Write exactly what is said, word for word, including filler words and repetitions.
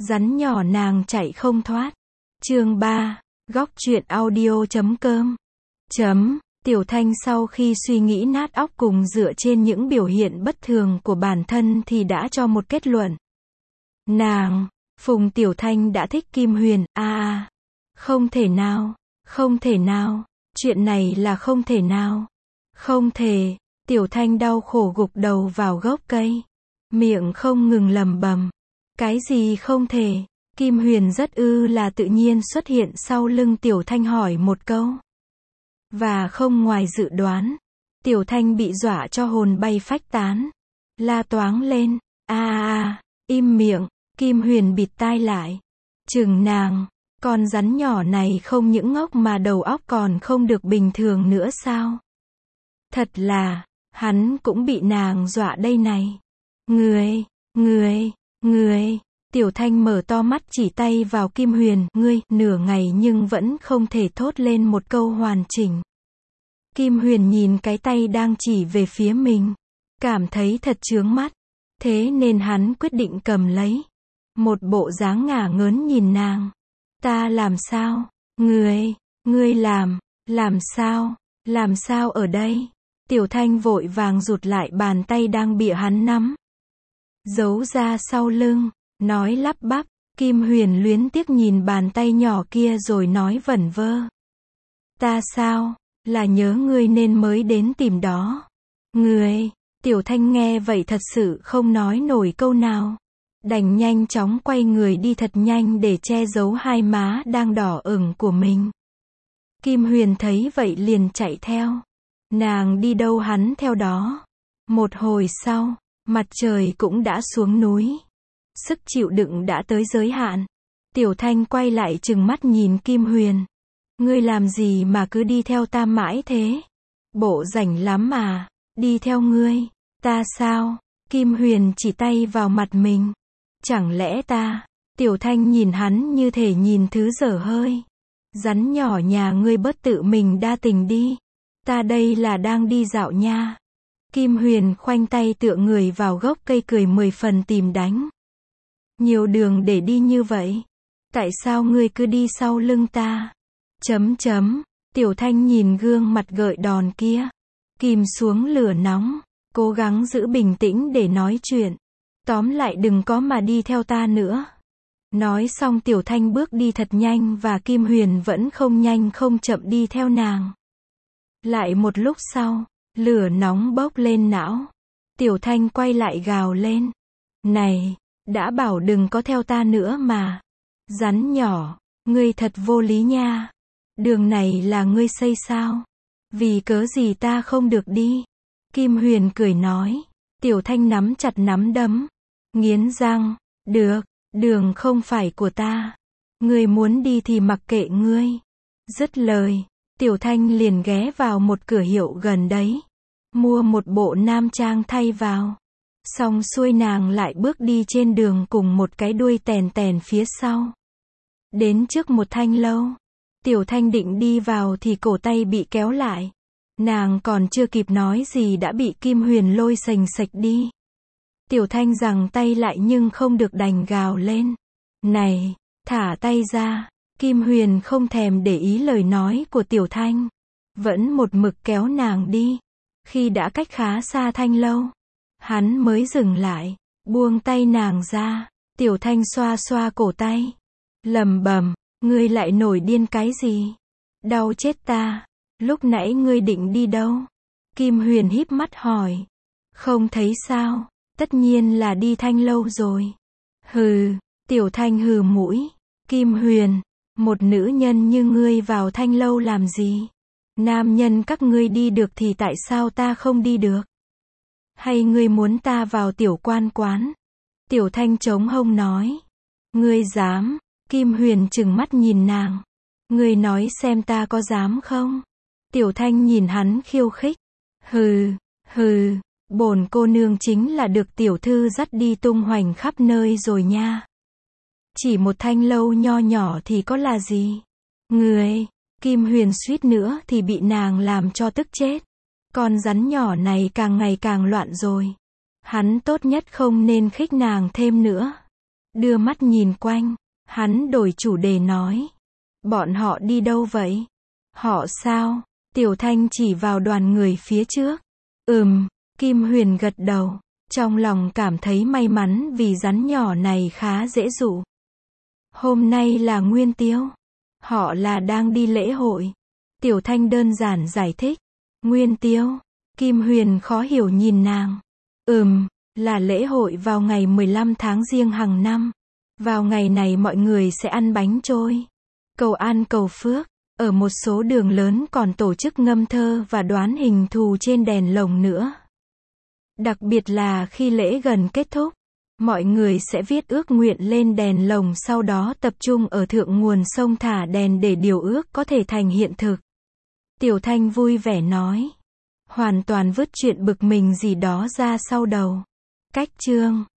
Rắn nhỏ nàng chạy không thoát. Chương ba, góc truyện audio chấm com. Chấm, Tiểu Thanh sau khi suy nghĩ nát óc cùng dựa trên những biểu hiện bất thường của bản thân thì đã cho một kết luận. Nàng, Phùng Tiểu Thanh đã thích Kim Huyền, a à, không thể nào, không thể nào, chuyện này là không thể nào, không thể, Tiểu Thanh đau khổ gục đầu vào gốc cây, miệng không ngừng lẩm bẩm, cái gì không thể, Kim Huyền rất ư là tự nhiên xuất hiện sau lưng Tiểu Thanh hỏi một câu. Và không ngoài dự đoán, Tiểu Thanh bị dọa cho hồn bay phách tán, la toáng lên, a a a, im miệng, Kim Huyền bịt tai lại, chừng nàng, con rắn nhỏ này không những ngốc mà đầu óc còn không được bình thường nữa sao? Thật là, hắn cũng bị nàng dọa đây này. Người, người, người, Tiểu Thanh mở to mắt chỉ tay vào Kim Huyền, ngươi, nửa ngày nhưng vẫn không thể thốt lên một câu hoàn chỉnh. Kim Huyền nhìn cái tay đang chỉ về phía mình, cảm thấy thật chướng mắt, thế nên hắn quyết định cầm lấy. Một bộ dáng ngả ngớn nhìn nàng. Ta làm sao? Ngươi, ngươi làm, làm sao, làm sao ở đây? Tiểu Thanh vội vàng rụt lại bàn tay đang bị hắn nắm, giấu ra sau lưng, nói lắp bắp. Kim Huyền luyến tiếc nhìn bàn tay nhỏ kia rồi nói vẩn vơ. Ta sao? Là nhớ ngươi nên mới đến tìm đó. Ngươi, Tiểu Thanh nghe vậy thật sự không nói nổi câu nào. Đành nhanh chóng quay người đi thật nhanh để che giấu hai má đang đỏ ửng của mình. Kim Huyền thấy vậy liền chạy theo. Nàng đi đâu hắn theo đó. Một hồi sau, mặt trời cũng đã xuống núi. Sức chịu đựng đã tới giới hạn. Tiểu Thanh quay lại trừng mắt nhìn Kim Huyền. Ngươi làm gì mà cứ đi theo ta mãi thế? Bộ rảnh lắm mà. Đi theo ngươi. Ta sao? Kim Huyền chỉ tay vào mặt mình. Chẳng lẽ ta? Tiểu Thanh nhìn hắn như thể nhìn thứ dở hơi. Rắn nhỏ nhà ngươi bớt tự mình đa tình đi. Ta đây là đang đi dạo nha. Kim Huyền khoanh tay tựa người vào gốc cây cười mười phần tìm đánh. Nhiều đường để đi như vậy. Tại sao ngươi cứ đi sau lưng ta? Chấm chấm. Tiểu Thanh nhìn gương mặt gợi đòn kia. Kìm xuống lửa nóng. Cố gắng giữ bình tĩnh để nói chuyện. Tóm lại đừng có mà đi theo ta nữa. Nói xong Tiểu Thanh bước đi thật nhanh và Kim Huyền vẫn không nhanh không chậm đi theo nàng. Lại một lúc sau, lửa nóng bốc lên não. Tiểu Thanh quay lại gào lên. Này, đã bảo đừng có theo ta nữa mà. Rắn nhỏ, ngươi thật vô lý nha. Đường này là ngươi xây sao? Vì cớ gì ta không được đi? Kim Huyền cười nói. Tiểu Thanh nắm chặt nắm đấm. Nghiến răng. Được, đường không phải của ta. Ngươi muốn đi thì mặc kệ ngươi. Dứt lời, Tiểu Thanh liền ghé vào một cửa hiệu gần đấy. Mua một bộ nam trang thay vào. Xong xuôi nàng lại bước đi trên đường cùng một cái đuôi tèn tèn phía sau. Đến trước một thanh lâu. Tiểu Thanh định đi vào thì cổ tay bị kéo lại. Nàng còn chưa kịp nói gì đã bị Kim Huyền lôi sành sạch đi. Tiểu Thanh giằng tay lại nhưng không được đành gào lên. Này, thả tay ra. Kim Huyền không thèm để ý lời nói của Tiểu Thanh. Vẫn một mực kéo nàng đi. Khi đã cách khá xa thanh lâu, hắn mới dừng lại, buông tay nàng ra. Tiểu Thanh xoa xoa cổ tay. Lầm bầm, ngươi lại nổi điên cái gì? Đau chết ta. Lúc nãy ngươi định đi đâu? Kim Huyền híp mắt hỏi. Không thấy sao? Tất nhiên là đi thanh lâu rồi. Hừ, Tiểu Thanh hừ mũi. Kim Huyền, một nữ nhân như ngươi vào thanh lâu làm gì? Nam nhân các ngươi đi được thì tại sao ta không đi được? Hay ngươi muốn ta vào tiểu quan quán? Tiểu Thanh chống hông nói. Ngươi dám? Kim Huyền trừng mắt nhìn nàng. Ngươi nói xem ta có dám không? Tiểu Thanh nhìn hắn khiêu khích. Hừ, hừ, bổn cô nương chính là được tiểu thư dắt đi tung hoành khắp nơi rồi nha. Chỉ một thanh lâu nho nhỏ thì có là gì? Ngươi, Kim Huyền suýt nữa thì bị nàng làm cho tức chết. Con rắn nhỏ này càng ngày càng loạn rồi. Hắn tốt nhất không nên khích nàng thêm nữa. Đưa mắt nhìn quanh, hắn đổi chủ đề nói. Bọn họ đi đâu vậy? Họ sao? Tiểu Thanh chỉ vào đoàn người phía trước. Ừm, Kim Huyền gật đầu, trong lòng cảm thấy may mắn vì rắn nhỏ này khá dễ dụ. Hôm nay là Nguyên Tiêu. Họ là đang đi lễ hội. Tiểu Thanh đơn giản giải thích. Nguyên Tiêu. Kim Huyền khó hiểu nhìn nàng. Ừm, là lễ hội vào ngày mười lăm tháng Giêng hàng năm. Vào ngày này mọi người sẽ ăn bánh trôi, cầu an cầu phước. Ở một số đường lớn còn tổ chức ngâm thơ và đoán hình thù trên đèn lồng nữa. Đặc biệt là khi lễ gần kết thúc, mọi người sẽ viết ước nguyện lên đèn lồng, sau đó tập trung ở thượng nguồn sông thả đèn để điều ước có thể thành hiện thực. Tiểu Thanh vui vẻ nói. Hoàn toàn vứt chuyện bực mình gì đó ra sau đầu. Cách chương